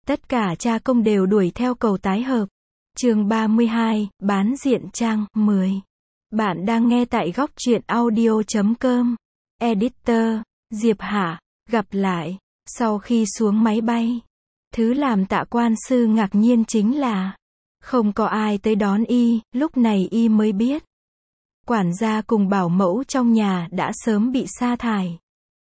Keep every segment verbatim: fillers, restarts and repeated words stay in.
Tất cả cha công đều đuổi theo cầu tái hợp. Chương ba mươi hai, bán diện trang, mười. Bạn đang nghe tại góc truyện audio chấm com. Editor, Diệp Hạ, gặp lại. Sau khi xuống máy bay, thứ làm Tạ Quan Sư ngạc nhiên chính là không có ai tới đón y, lúc này y mới biết. Quản gia cùng bảo mẫu trong nhà đã sớm bị sa thải.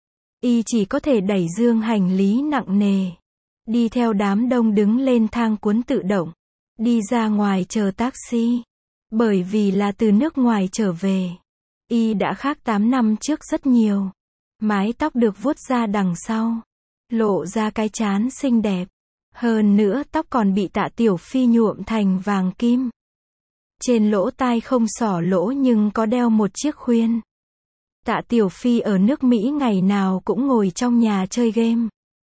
Y chỉ có thể đẩy dương hành lý nặng nề, đi theo đám đông đứng lên thang cuốn tự động, đi ra ngoài chờ taxi. Bởi vì là từ nước ngoài trở về, y đã khác tám năm trước rất nhiều. Mái tóc được vuốt ra đằng sau, lộ ra cái trán xinh đẹp. Hơn nữa tóc còn bị Tạ Tiểu Phi nhuộm thành vàng kim. Trên lỗ tai không xỏ lỗ nhưng có đeo một chiếc khuyên. Tạ Tiểu Phi ở nước Mỹ ngày nào cũng ngồi trong nhà chơi game.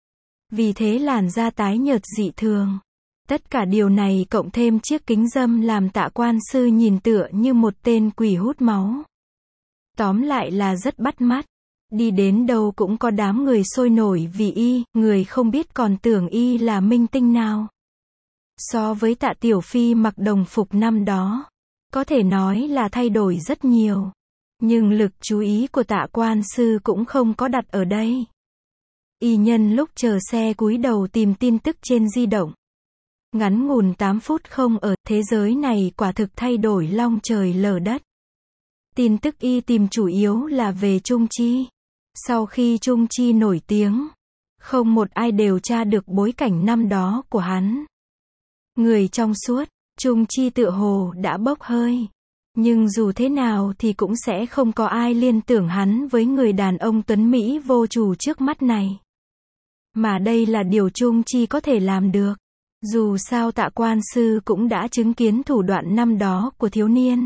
Vì thế làn da tái nhợt dị thường. Tất cả điều này cộng thêm chiếc kính râm làm Tạ Quan Sư nhìn tựa như một tên quỷ hút máu. Tóm lại là rất bắt mắt. Đi đến đâu cũng có đám người sôi nổi vì y, người không biết còn tưởng y là minh tinh nào. So với Tạ Tiểu Phi mặc đồng phục năm đó, có thể nói là thay đổi rất nhiều. Nhưng lực chú ý của Tạ Quan Sư cũng không có đặt ở đây. Y nhân lúc chờ xe cúi đầu tìm tin tức trên di động. Ngắn ngủn tám phút không ở, thế giới này quả thực thay đổi long trời lở đất. Tin tức y tìm chủ yếu là về Trung Chi. Sau khi Trung Chi nổi tiếng, không một ai đều tra được bối cảnh năm đó của hắn. Người trong suốt, Trung Chi tựa hồ đã bốc hơi. Nhưng dù thế nào thì cũng sẽ không có ai liên tưởng hắn với người đàn ông tuấn Mỹ vô chủ trước mắt này. Mà đây là điều Trung Chi có thể làm được. Dù sao Tạ Quan Sư cũng đã chứng kiến thủ đoạn năm đó của thiếu niên.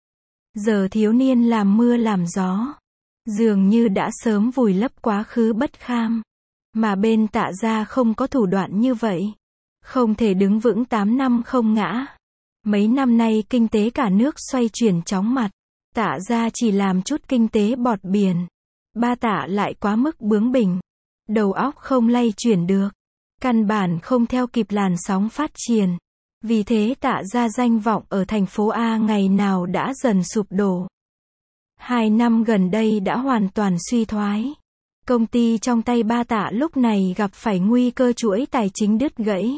Giờ thiếu niên làm mưa làm gió, dường như đã sớm vùi lấp quá khứ bất kham. Mà bên Tạ gia không có thủ đoạn như vậy. Không thể đứng vững tám năm không ngã. Mấy năm nay kinh tế cả nước xoay chuyển chóng mặt. Tạ gia chỉ làm chút kinh tế bọt biển. Ba Tạ lại quá mức bướng bỉnh. Đầu óc không lay chuyển được. Căn bản không theo kịp làn sóng phát triển. Vì thế Tạ gia danh vọng ở thành phố A ngày nào đã dần sụp đổ. Hai năm gần đây đã hoàn toàn suy thoái. Công ty trong tay ba Tạ lúc này gặp phải nguy cơ chuỗi tài chính đứt gãy.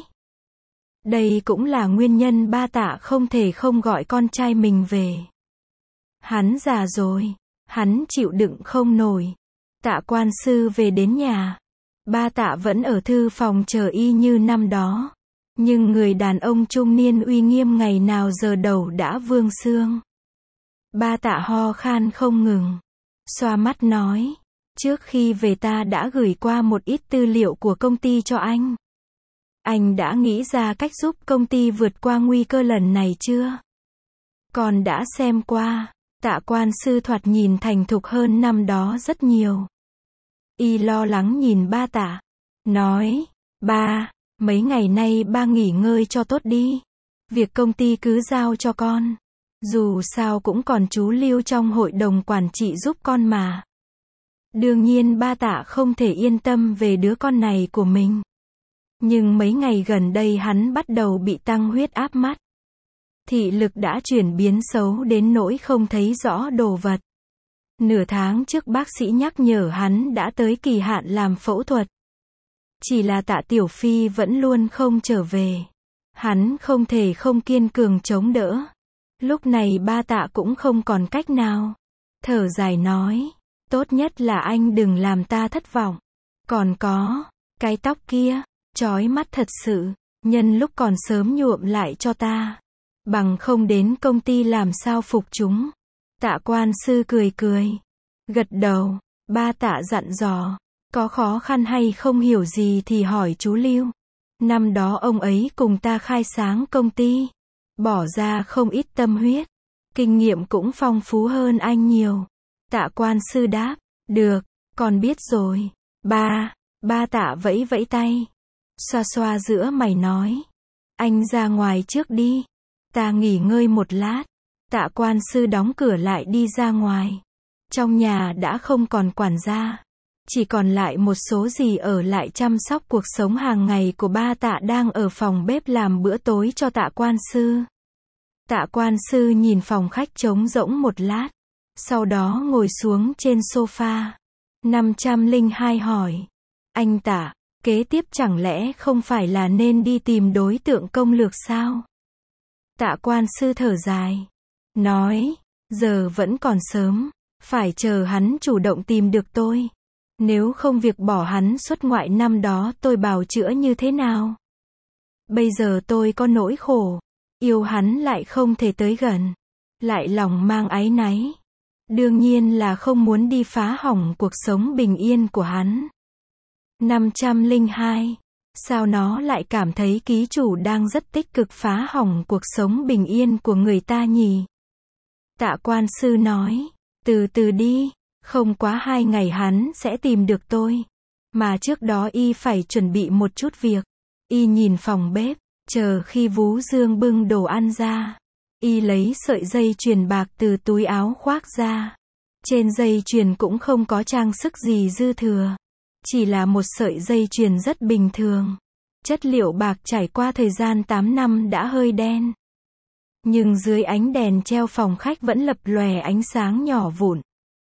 Đây cũng là nguyên nhân ba Tạ không thể không gọi con trai mình về. Hắn già rồi, hắn chịu đựng không nổi. Tạ Quan Sư về đến nhà. Ba Tạ vẫn ở thư phòng chờ y như năm đó. Nhưng người đàn ông trung niên uy nghiêm ngày nào giờ đầu đã vương xương. Ba Tạ ho khan không ngừng. Xoa mắt nói, trước khi về ta đã gửi qua một ít tư liệu của công ty cho anh. Anh đã nghĩ ra cách giúp công ty vượt qua nguy cơ lần này chưa? Còn đã xem qua. Tạ Quan Sư thoạt nhìn thành thục hơn năm đó rất nhiều. Y lo lắng nhìn ba Tạ. Nói, ba, mấy ngày nay ba nghỉ ngơi cho tốt đi. Việc công ty cứ giao cho con. Dù sao cũng còn chú Lưu trong hội đồng quản trị giúp con mà. Đương nhiên ba Tạ không thể yên tâm về đứa con này của mình. Nhưng mấy ngày gần đây hắn bắt đầu bị tăng huyết áp mắt. Thị lực đã chuyển biến xấu đến nỗi không thấy rõ đồ vật. Nửa tháng trước bác sĩ nhắc nhở hắn đã tới kỳ hạn làm phẫu thuật. Chỉ là Tạ Tiểu Phi vẫn luôn không trở về. Hắn không thể không kiên cường chống đỡ. Lúc này ba Tạ cũng không còn cách nào. Thở dài nói, tốt nhất là anh đừng làm ta thất vọng. Còn có, cái tóc kia, chói mắt thật sự, nhân lúc còn sớm nhuộm lại cho ta. Bằng không đến công ty làm sao phục chúng. Tạ Quan Sư cười cười, gật đầu. Ba Tạ dặn dò, có khó khăn hay không hiểu gì thì hỏi chú Lưu. Năm đó ông ấy cùng ta khai sáng công ty, bỏ ra không ít tâm huyết, kinh nghiệm cũng phong phú hơn anh nhiều. Tạ Quan Sư đáp, được, con biết rồi. Ba, ba Tạ vẫy vẫy tay, xoa xoa giữa mày nói, anh ra ngoài trước đi, ta nghỉ ngơi một lát. Tạ Quan Sư đóng cửa lại đi ra ngoài. Trong nhà đã không còn quản gia. Chỉ còn lại một số gì ở lại chăm sóc cuộc sống hàng ngày của ba Tạ đang ở phòng bếp làm bữa tối cho Tạ quan sư. Tạ quan sư nhìn phòng khách trống rỗng một lát, sau đó ngồi xuống trên sofa. năm trăm lẻ hai hỏi, anh Tạ, kế tiếp chẳng lẽ không phải là nên đi tìm đối tượng công lược sao? Tạ quan sư thở dài, nói, giờ vẫn còn sớm, phải chờ hắn chủ động tìm được tôi. Nếu không việc bỏ hắn xuất ngoại năm đó tôi bào chữa như thế nào? Bây giờ tôi có nỗi khổ, yêu hắn lại không thể tới gần, lại lòng mang áy náy. Đương nhiên là không muốn đi phá hỏng cuộc sống bình yên của hắn. năm trăm lẻ hai. Sao nó lại cảm thấy ký chủ đang rất tích cực phá hỏng cuộc sống bình yên của người ta nhỉ? Tạ quan sư nói, từ từ đi, không quá hai ngày hắn sẽ tìm được tôi. Mà trước đó y phải chuẩn bị một chút việc. Y nhìn phòng bếp, chờ khi Vú Dương bưng đồ ăn ra. Y lấy sợi dây chuyền bạc từ túi áo khoác ra. Trên dây chuyền cũng không có trang sức gì dư thừa. Chỉ là một sợi dây chuyền rất bình thường. Chất liệu bạc trải qua thời gian tám năm đã hơi đen. Nhưng dưới ánh đèn treo phòng khách vẫn lập lòe ánh sáng nhỏ vụn.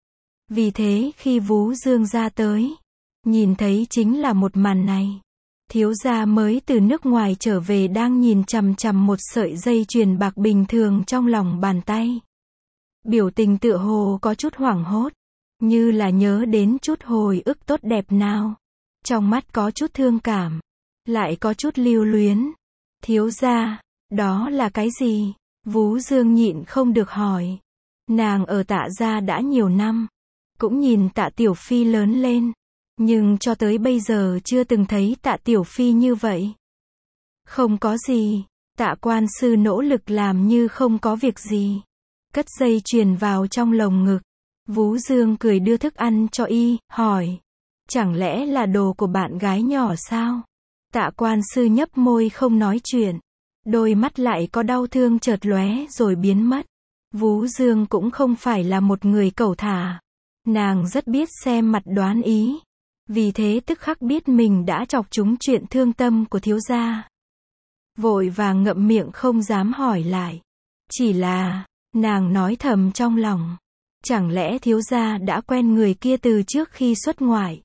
Vì thế khi Vú Dương ra tới, nhìn thấy chính là một màn này. Thiếu gia mới từ nước ngoài trở về đang nhìn chằm chằm một sợi dây chuyền bạc bình thường trong lòng bàn tay. Biểu tình tựa hồ có chút hoảng hốt, như là nhớ đến chút hồi ức tốt đẹp nào. Trong mắt có chút thương cảm, lại có chút lưu luyến. Thiếu gia, đó là cái gì? Vú Dương nhịn không được hỏi. Nàng ở Tạ gia đã nhiều năm, cũng nhìn Tạ Tiểu Phi lớn lên, nhưng cho tới bây giờ chưa từng thấy Tạ Tiểu Phi như vậy. Không có gì, Tạ quan sư nỗ lực làm như không có việc gì. Cất dây chuyền vào trong lồng ngực. Vú Dương cười đưa thức ăn cho y, hỏi, chẳng lẽ là đồ của bạn gái nhỏ sao? Tạ quan sư nhấp môi không nói chuyện. Đôi mắt lại có đau thương chợt lóe rồi biến mất. Vú Dương cũng không phải là một người cẩu thả. Nàng rất biết xem mặt đoán ý. Vì thế tức khắc biết mình đã chọc trúng chuyện thương tâm của thiếu gia. Vội vàng ngậm miệng không dám hỏi lại. Chỉ là, nàng nói thầm trong lòng. Chẳng lẽ thiếu gia đã quen người kia từ trước khi xuất ngoại?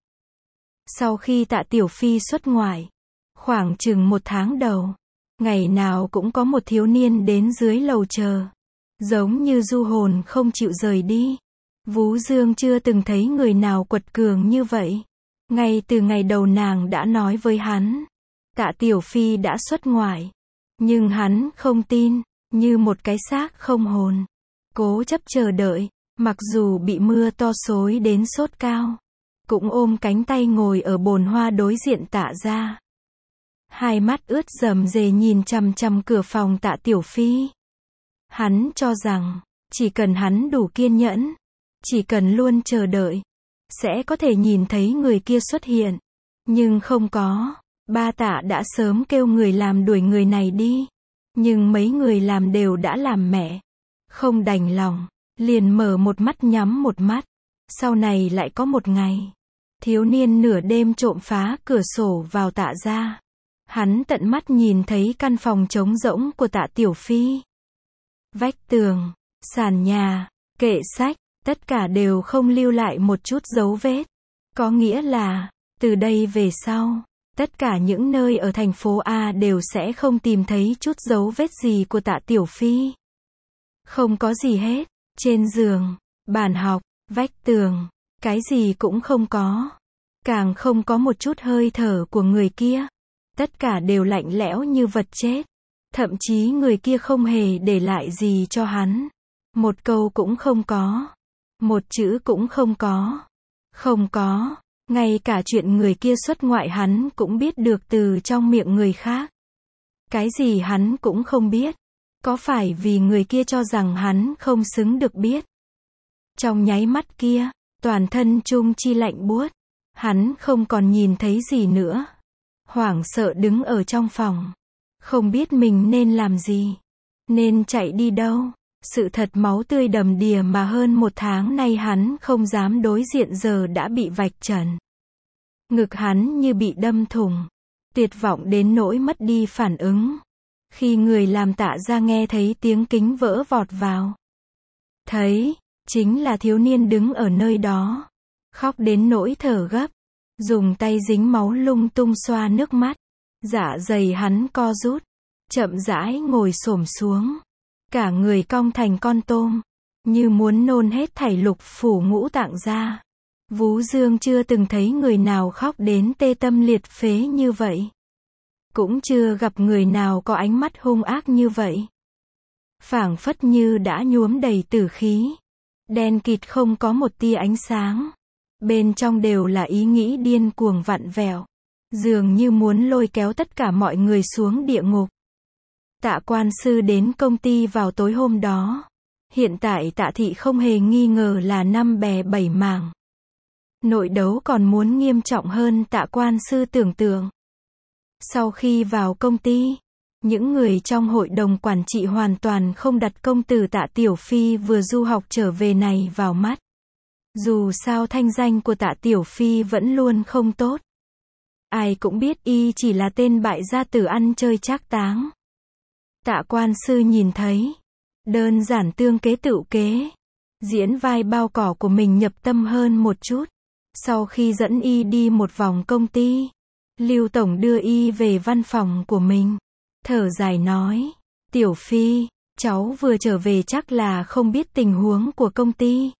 Sau khi Tạ Tiểu Phi xuất ngoại, khoảng chừng một tháng đầu, ngày nào cũng có một thiếu niên đến dưới lầu chờ. Giống như du hồn không chịu rời đi. Vú Dương chưa từng thấy người nào quật cường như vậy. Ngay từ ngày đầu nàng đã nói với hắn, Tạ Tiểu Phi đã xuất ngoại. Nhưng hắn không tin, như một cái xác không hồn. Cố chấp chờ đợi, mặc dù bị mưa to xối đến sốt cao. Cũng ôm cánh tay ngồi ở bồn hoa đối diện Tạ gia. Hai mắt ướt rầm rề nhìn chằm chằm cửa phòng Tạ Tiểu Phi. Hắn cho rằng, chỉ cần hắn đủ kiên nhẫn, chỉ cần luôn chờ đợi, sẽ có thể nhìn thấy người kia xuất hiện. Nhưng không có, ba Tạ đã sớm kêu người làm đuổi người này đi. Nhưng mấy người làm đều đã làm mẹ. Không đành lòng, liền mở một mắt nhắm một mắt. Sau này lại có một ngày, thiếu niên nửa đêm trộm phá cửa sổ vào Tạ gia. Hắn tận mắt nhìn thấy căn phòng trống rỗng của Tạ Tiểu Phi. Vách tường, sàn nhà, kệ sách, tất cả đều không lưu lại một chút dấu vết. Có nghĩa là, từ đây về sau, tất cả những nơi ở thành phố A đều sẽ không tìm thấy chút dấu vết gì của Tạ Tiểu Phi. Không có gì hết, trên giường, bàn học, vách tường, cái gì cũng không có. Càng không có một chút hơi thở của người kia. Tất cả đều lạnh lẽo như vật chết. Thậm chí người kia không hề để lại gì cho hắn. Một câu cũng không có. Một chữ cũng không có. Không có. Ngay cả chuyện người kia xuất ngoại hắn cũng biết được từ trong miệng người khác. Cái gì hắn cũng không biết. Có phải vì người kia cho rằng hắn không xứng được biết? Trong nháy mắt kia, toàn thân Trung Chi lạnh buốt. Hắn không còn nhìn thấy gì nữa. Hoảng sợ đứng ở trong phòng. Không biết mình nên làm gì. Nên chạy đi đâu. Sự thật máu tươi đầm đìa mà hơn một tháng nay hắn không dám đối diện giờ đã bị vạch trần. Ngực hắn như bị đâm thủng. Tuyệt vọng đến nỗi mất đi phản ứng. Khi người làm Tạ ra nghe thấy tiếng kính vỡ vọt vào. Thấy, chính là thiếu niên đứng ở nơi đó. Khóc đến nỗi thở gấp. Dùng tay dính máu lung tung xoa nước mắt. Dạ dày hắn co rút. Chậm rãi ngồi xổm xuống. Cả người cong thành con tôm. Như muốn nôn hết thảy lục phủ ngũ tạng ra. Vú Dương chưa từng thấy người nào khóc đến tê tâm liệt phế như vậy. Cũng chưa gặp người nào có ánh mắt hung ác như vậy. Phảng phất như đã nhuốm đầy tử khí. Đen kịt không có một tia ánh sáng. Bên trong đều là ý nghĩ điên cuồng vặn vẹo. Dường như muốn lôi kéo tất cả mọi người xuống địa ngục. Tạ quan sư đến công ty vào tối hôm đó. Hiện tại Tạ thị không hề nghi ngờ là năm bè bảy mảng. Nội đấu còn muốn nghiêm trọng hơn Tạ quan sư tưởng tượng. Sau khi vào công ty, những người trong hội đồng quản trị hoàn toàn không đặt công tử Tạ Tiểu Phi vừa du học trở về này vào mắt. Dù sao thanh danh của Tạ Tiểu Phi vẫn luôn không tốt. Ai cũng biết y chỉ là tên bại gia tử ăn chơi trác táng. Tạ quan sư nhìn thấy. Đơn giản tương kế tựu kế. Diễn vai bao cỏ của mình nhập tâm hơn một chút. Sau khi dẫn y đi một vòng công ty, Lưu Tổng đưa y về văn phòng của mình. Thở dài nói. Tiểu Phi, cháu vừa trở về chắc là không biết tình huống của công ty.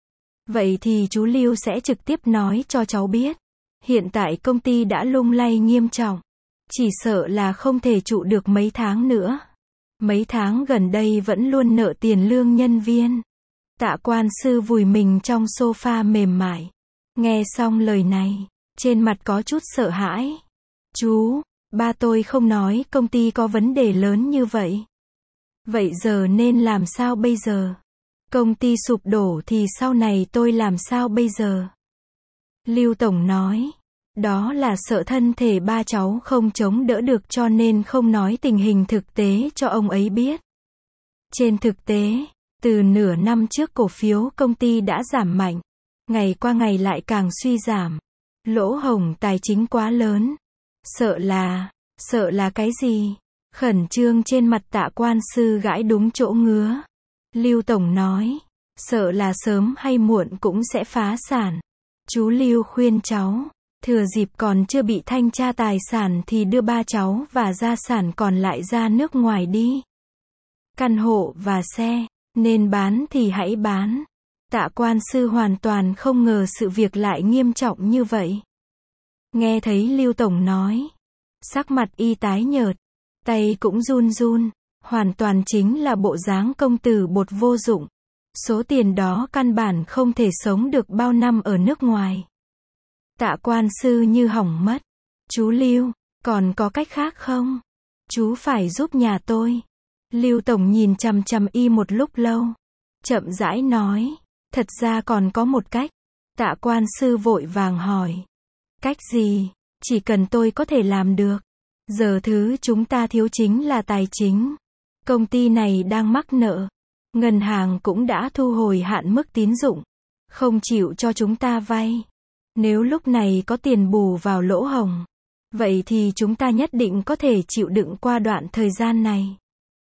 Vậy thì chú Lưu sẽ trực tiếp nói cho cháu biết. Hiện tại công ty đã lung lay nghiêm trọng. Chỉ sợ là không thể trụ được mấy tháng nữa. Mấy tháng gần đây vẫn luôn nợ tiền lương nhân viên. Tạ quan sư vùi mình trong sofa mềm mại. Nghe xong lời này, trên mặt có chút sợ hãi. Chú, ba tôi không nói công ty có vấn đề lớn như vậy. Vậy giờ nên làm sao bây giờ? Công ty sụp đổ thì sau này tôi làm sao bây giờ? Lưu Tổng nói. Đó là sợ thân thể ba cháu không chống đỡ được cho nên không nói tình hình thực tế cho ông ấy biết. Trên thực tế, từ nửa năm trước cổ phiếu công ty đã giảm mạnh. Ngày qua ngày lại càng suy giảm. Lỗ hổng tài chính quá lớn. Sợ là, sợ là cái gì? Khẩn trương trên mặt Tạ quan sư gãi đúng chỗ ngứa. Lưu Tổng nói, sợ là sớm hay muộn cũng sẽ phá sản. Chú Lưu khuyên cháu, thừa dịp còn chưa bị thanh tra tài sản thì đưa ba cháu và gia sản còn lại ra nước ngoài đi. Căn hộ và xe, nên bán thì hãy bán. Tạ quan sư hoàn toàn không ngờ sự việc lại nghiêm trọng như vậy. Nghe thấy Lưu Tổng nói, sắc mặt y tái nhợt, tay cũng run run, hoàn toàn chính là bộ dáng công tử bột vô dụng. Số tiền đó căn bản không thể sống được bao năm ở nước ngoài. Tạ quan sư như hỏng mất. Chú Lưu, còn có cách khác không? Chú phải giúp nhà tôi. Lưu Tổng nhìn chằm chằm y một lúc lâu. Chậm rãi nói. Thật ra còn có một cách. Tạ quan sư vội vàng hỏi. Cách gì? Chỉ cần tôi có thể làm được. Giờ thứ chúng ta thiếu chính là tài chính. Công ty này đang mắc nợ. Ngân hàng cũng đã thu hồi hạn mức tín dụng. Không chịu cho chúng ta vay. Nếu lúc này có tiền bù vào lỗ hổng, vậy thì chúng ta nhất định có thể chịu đựng qua đoạn thời gian này.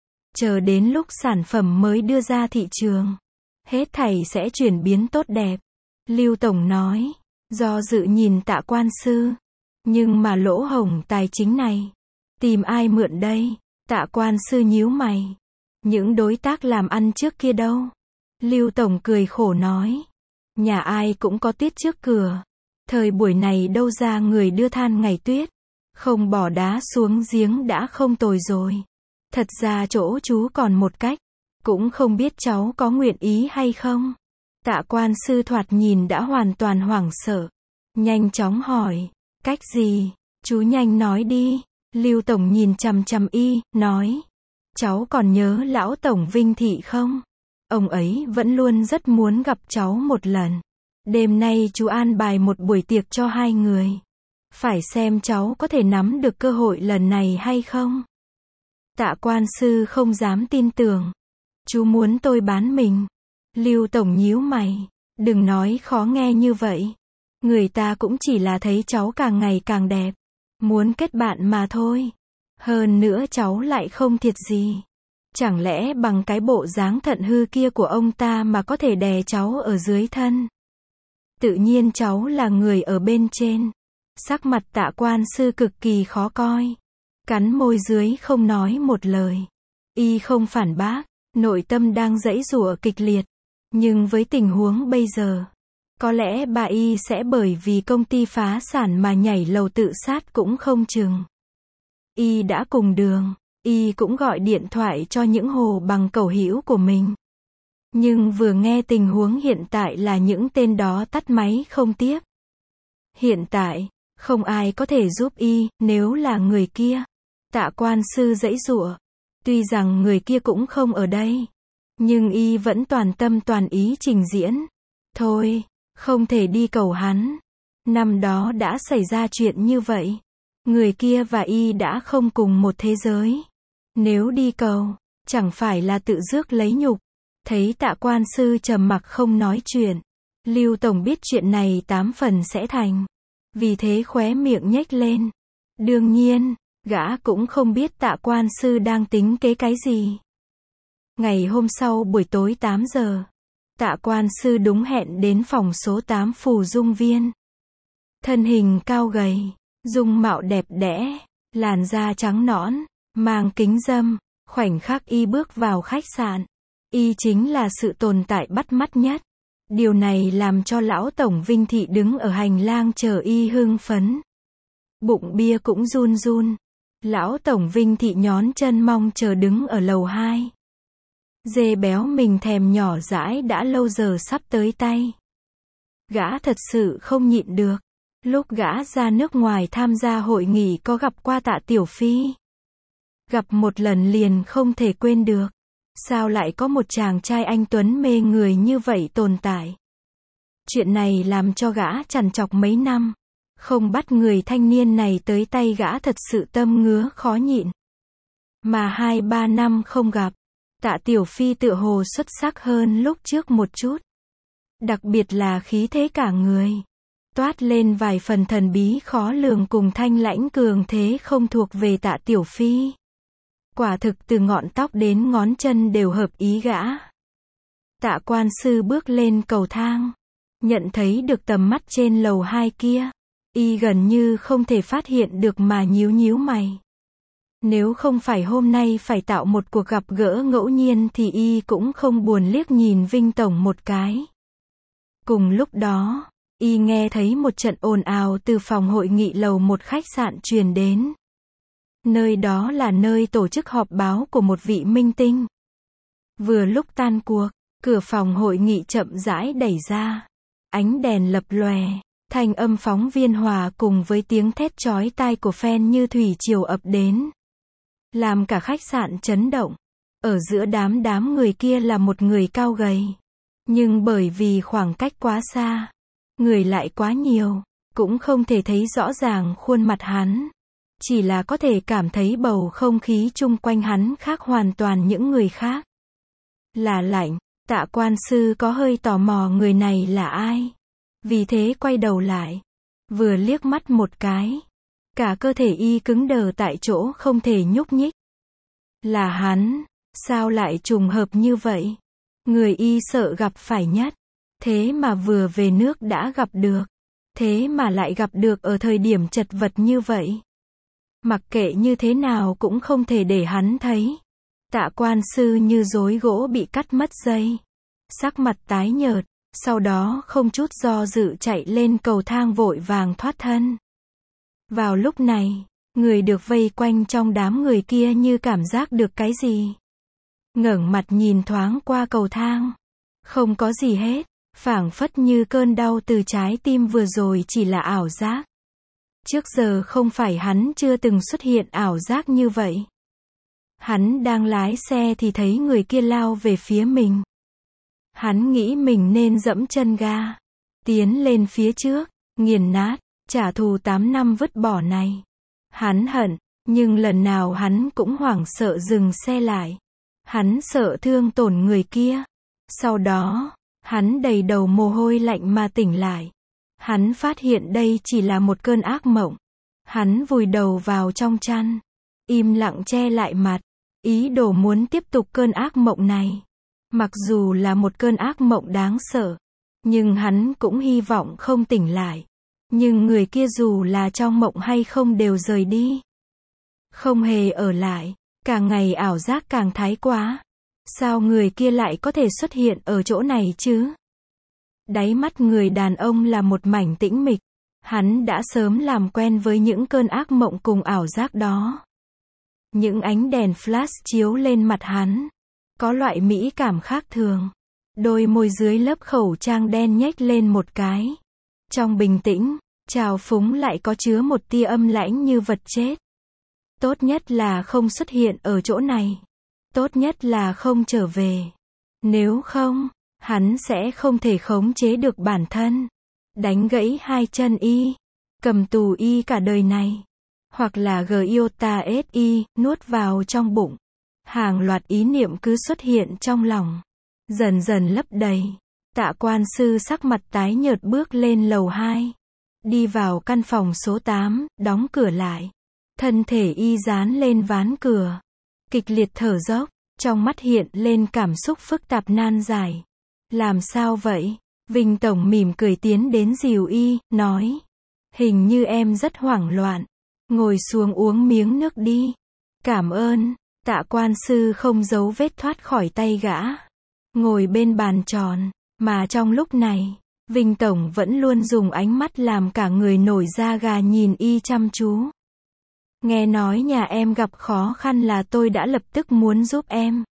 Chờ đến lúc sản phẩm mới đưa ra thị trường, hết thảy sẽ chuyển biến tốt đẹp. Lưu Tổng nói, do dự nhìn Tạ quan sư. Nhưng mà lỗ hổng tài chính này, tìm ai mượn đây? Tạ quan sư nhíu mày. Những đối tác làm ăn trước kia đâu? Lưu Tổng cười khổ nói, nhà ai cũng có tuyết trước cửa. Thời buổi này đâu ra người đưa than ngày tuyết. Không bỏ đá xuống giếng đã không tồi rồi. Thật ra chỗ chú còn một cách. Cũng không biết cháu có nguyện ý hay không. Tạ quan sư thoạt nhìn đã hoàn toàn hoảng sợ. Nhanh chóng hỏi. Cách gì? Chú nhanh nói đi. Lưu Tổng nhìn chằm chằm y, nói. Cháu còn nhớ lão Tổng Vinh Thị không? Ông ấy vẫn luôn rất muốn gặp cháu một lần. Đêm nay chú an bài một buổi tiệc cho hai người. Phải xem cháu có thể nắm được cơ hội lần này hay không? Tạ quan sư không dám tin tưởng. Chú muốn tôi bán mình. Lưu Tổng nhíu mày. Đừng nói khó nghe như vậy. Người ta cũng chỉ là thấy cháu càng ngày càng đẹp, muốn kết bạn mà thôi. Hơn nữa cháu lại không thiệt gì. Chẳng lẽ bằng cái bộ dáng thận hư kia của ông ta mà có thể đè cháu ở dưới thân? Tự nhiên cháu là người ở bên trên. Sắc mặt Tạ quan sư cực kỳ khó coi. Cắn môi dưới không nói một lời. Y không phản bác, nội tâm đang giãy giụa kịch liệt. Nhưng với tình huống bây giờ, có lẽ bà Y sẽ bởi vì công ty phá sản mà nhảy lầu tự sát cũng không chừng. Y đã cùng đường, Y cũng gọi điện thoại cho những hồ bằng cẩu hữu của mình. Nhưng vừa nghe tình huống hiện tại là những tên đó tắt máy không tiếp. Hiện tại, không ai có thể giúp Y, nếu là người kia. Tạ quan sư giãy giụa. Tuy rằng người kia cũng không ở đây, nhưng Y vẫn toàn tâm toàn ý trình diễn. Thôi, không thể đi cầu hắn. Năm đó đã xảy ra chuyện như vậy. Người kia và Y đã không cùng một thế giới. Nếu đi cầu, chẳng phải là tự rước lấy nhục. Thấy Tạ quan sư trầm mặc không nói chuyện. Lưu Tổng biết chuyện này tám phần sẽ thành. Vì thế khóe miệng nhếch lên. Đương nhiên, gã cũng không biết Tạ quan sư đang tính kế cái gì. Ngày hôm sau buổi tối tám giờ, Tạ quan sư đúng hẹn đến phòng số tám Phù Dung Viên. Thân hình cao gầy, dung mạo đẹp đẽ, làn da trắng nõn, mang kính râm, khoảnh khắc Y bước vào khách sạn. Y chính là sự tồn tại bắt mắt nhất. Điều này làm cho lão tổng Vinh Thị đứng ở hành lang chờ Y hưng phấn. Bụng bia cũng run run. Lão tổng Vinh Thị nhón chân mong chờ đứng ở lầu hai. Dê béo mình thèm nhỏ dãi đã lâu giờ sắp tới tay. Gã thật sự không nhịn được. Lúc gã ra nước ngoài tham gia hội nghị có gặp qua Tạ Tiểu Phi. Gặp một lần liền không thể quên được. Sao lại có một chàng trai anh tuấn mê người như vậy tồn tại? Chuyện này làm cho gã trằn trọc mấy năm. Không bắt người thanh niên này tới tay gã thật sự tâm ngứa khó nhịn. Mà hai ba năm không gặp, Tạ Tiểu Phi tựa hồ xuất sắc hơn lúc trước một chút. Đặc biệt là khí thế cả người. Toát lên vài phần thần bí khó lường cùng thanh lãnh cường thế không thuộc về Tạ Tiểu Phi. Quả thực từ ngọn tóc đến ngón chân đều hợp ý gã. Tạ quan sư bước lên cầu thang. Nhận thấy được tầm mắt trên lầu hai kia. Y gần như không thể phát hiện được mà nhíu nhíu mày. Nếu không phải hôm nay phải tạo một cuộc gặp gỡ ngẫu nhiên thì Y cũng không buồn liếc nhìn Vinh Tổng một cái. Cùng lúc đó, Y nghe thấy một trận ồn ào từ phòng hội nghị lầu một khách sạn truyền đến. Nơi đó là nơi tổ chức họp báo của một vị minh tinh. Vừa lúc tan cuộc, cửa phòng hội nghị chậm rãi đẩy ra. Ánh đèn lập lòe, thanh âm phóng viên hòa cùng với tiếng thét chói tai của fan như thủy triều ập đến. Làm cả khách sạn chấn động. Ở giữa đám đám người kia là một người cao gầy. Nhưng bởi vì khoảng cách quá xa, người lại quá nhiều, cũng không thể thấy rõ ràng khuôn mặt hắn. Chỉ là có thể cảm thấy bầu không khí chung quanh hắn khác hoàn toàn những người khác. Là lạnh, Tạ quan sư có hơi tò mò người này là ai. Vì thế quay đầu lại. Vừa liếc mắt một cái. Cả cơ thể Y cứng đờ tại chỗ không thể nhúc nhích. Là hắn, sao lại trùng hợp như vậy? Người Y sợ gặp phải nhất. Thế mà vừa về nước đã gặp được. Thế mà lại gặp được ở thời điểm chật vật như vậy. Mặc kệ như thế nào cũng không thể để hắn thấy. Tạ quan sư như rối gỗ bị cắt mất dây. Sắc mặt tái nhợt, sau đó không chút do dự chạy lên cầu thang vội vàng thoát thân. Vào lúc này, người được vây quanh trong đám người kia như cảm giác được cái gì. Ngẩng mặt nhìn thoáng qua cầu thang. Không có gì hết, phảng phất như cơn đau từ trái tim vừa rồi chỉ là ảo giác. Trước giờ không phải hắn chưa từng xuất hiện ảo giác như vậy. Hắn đang lái xe thì thấy người kia lao về phía mình. Hắn nghĩ mình nên dẫm chân ga, tiến lên phía trước, nghiền nát, trả thù tám năm vứt bỏ này. Hắn hận, nhưng lần nào hắn cũng hoảng sợ dừng xe lại. Hắn sợ thương tổn người kia. Sau đó, hắn đầy đầu mồ hôi lạnh mà tỉnh lại. Hắn phát hiện đây chỉ là một cơn ác mộng. Hắn vùi đầu vào trong chăn, im lặng che lại mặt, ý đồ muốn tiếp tục cơn ác mộng này. Mặc dù là một cơn ác mộng đáng sợ, nhưng hắn cũng hy vọng không tỉnh lại. Nhưng người kia dù là trong mộng hay không đều rời đi. Không hề ở lại, càng ngày ảo giác càng thái quá. Sao người kia lại có thể xuất hiện ở chỗ này chứ? Đáy mắt người đàn ông là một mảnh tĩnh mịch. Hắn đã sớm làm quen với những cơn ác mộng cùng ảo giác đó. Những ánh đèn flash chiếu lên mặt hắn. Có loại mỹ cảm khác thường. Đôi môi dưới lớp khẩu trang đen nhếch lên một cái. Trong bình tĩnh, trào phúng lại có chứa một tia âm lãnh như vật chết. Tốt nhất là không xuất hiện ở chỗ này. Tốt nhất là không trở về. Nếu không, hắn sẽ không thể khống chế được bản thân. Đánh gãy hai chân y. Cầm tù y cả đời này. Hoặc là Giota ét i, nuốt vào trong bụng. Hàng loạt ý niệm cứ xuất hiện trong lòng. Dần dần lấp đầy. Tạ quan sư sắc mặt tái nhợt bước lên lầu hai. Đi vào căn phòng số tám, đóng cửa lại. Thân thể y dán lên ván cửa. Kịch liệt thở dốc. Trong mắt hiện lên cảm xúc phức tạp nan giải. Làm sao vậy? Vinh Tổng mỉm cười tiến đến dìu y, nói. Hình như em rất hoảng loạn. Ngồi xuống uống miếng nước đi. Cảm ơn. Tạ quan sư không giấu vết thoát khỏi tay gã. Ngồi bên bàn tròn. Mà trong lúc này, Vinh Tổng vẫn luôn dùng ánh mắt làm cả người nổi da gà nhìn y chăm chú. Nghe nói nhà em gặp khó khăn là tôi đã lập tức muốn giúp em.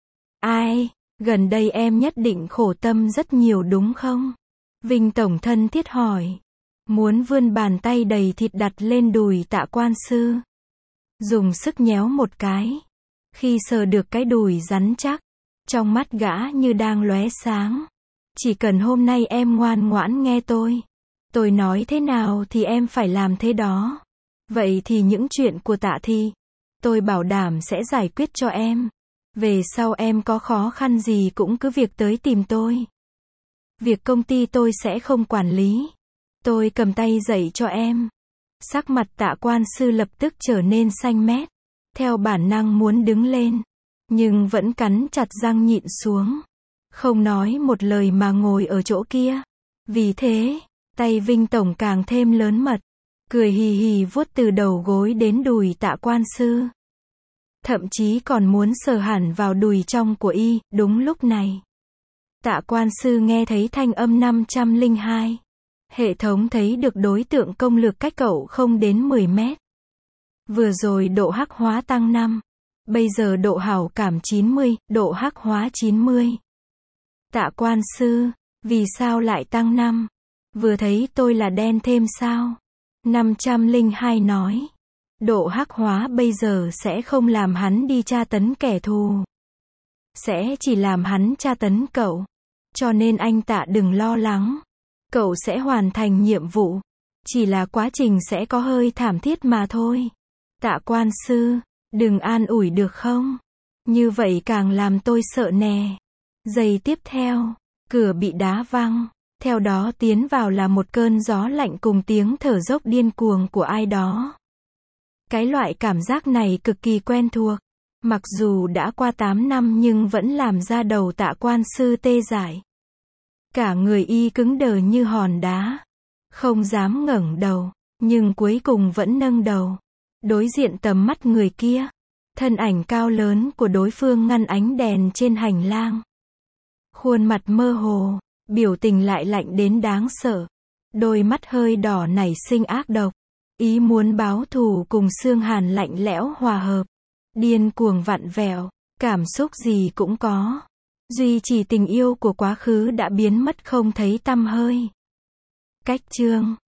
Ai, gần đây em nhất định khổ tâm rất nhiều đúng không? Vinh Tổng thân thiết hỏi. Muốn vươn bàn tay đầy thịt đặt lên đùi Tạ quan sư. Dùng sức nhéo một cái. Khi sờ được cái đùi rắn chắc, trong mắt gã như đang lóe sáng. Chỉ cần hôm nay em ngoan ngoãn nghe tôi. Tôi nói thế nào thì em phải làm thế đó. Vậy thì những chuyện của Tạ Thị, tôi bảo đảm sẽ giải quyết cho em. Về sau em có khó khăn gì cũng cứ việc tới tìm tôi. Việc công ty tôi sẽ không quản lý. Tôi cầm tay dạy cho em. Sắc mặt Tạ quan sư lập tức trở nên xanh mét. Theo bản năng muốn đứng lên. Nhưng vẫn cắn chặt răng nhịn xuống. Không nói một lời mà ngồi ở chỗ kia. Vì thế, tay Vinh Tổng càng thêm lớn mật. Cười hì hì vuốt từ đầu gối đến đùi Tạ quan sư. Thậm chí còn muốn sờ hẳn vào đùi trong của y. Đúng lúc này, Tạ quan sư nghe thấy thanh âm năm trăm lẻ hai. Hệ thống thấy được đối tượng công lược cách cậu không đến mười mét. Vừa rồi độ hắc hóa tăng năm. Bây giờ độ hảo cảm chín mươi, độ hắc hóa chín mươi. Tạ quan sư, vì sao lại tăng năm? Vừa thấy tôi là đen thêm sao? năm trăm lẻ hai nói. Độ hắc hóa bây giờ sẽ không làm hắn đi tra tấn kẻ thù. Sẽ chỉ làm hắn tra tấn cậu. Cho nên anh Tạ đừng lo lắng. Cậu sẽ hoàn thành nhiệm vụ. Chỉ là quá trình sẽ có hơi thảm thiết mà thôi. Tạ quan sư, đừng an ủi được không? Như vậy càng làm tôi sợ nè. Giây tiếp theo, cửa bị đá văng. Theo đó tiến vào là một cơn gió lạnh cùng tiếng thở dốc điên cuồng của ai đó. Cái loại cảm giác này cực kỳ quen thuộc. Mặc dù đã qua tám năm nhưng vẫn làm ra đầu Tạ quan sư tê dại. Cả người y cứng đờ như hòn đá. Không dám ngẩng đầu, nhưng cuối cùng vẫn nâng đầu. Đối diện tầm mắt người kia. Thân ảnh cao lớn của đối phương ngăn ánh đèn trên hành lang. Khuôn mặt mơ hồ, biểu tình lại lạnh đến đáng sợ. Đôi mắt hơi đỏ nảy sinh ác độc. Ý muốn báo thù cùng xương hàn lạnh lẽo hòa hợp. Điên cuồng vặn vẹo, cảm xúc gì cũng có. Duy chỉ tình yêu của quá khứ đã biến mất không thấy tăm hơi. Cách chương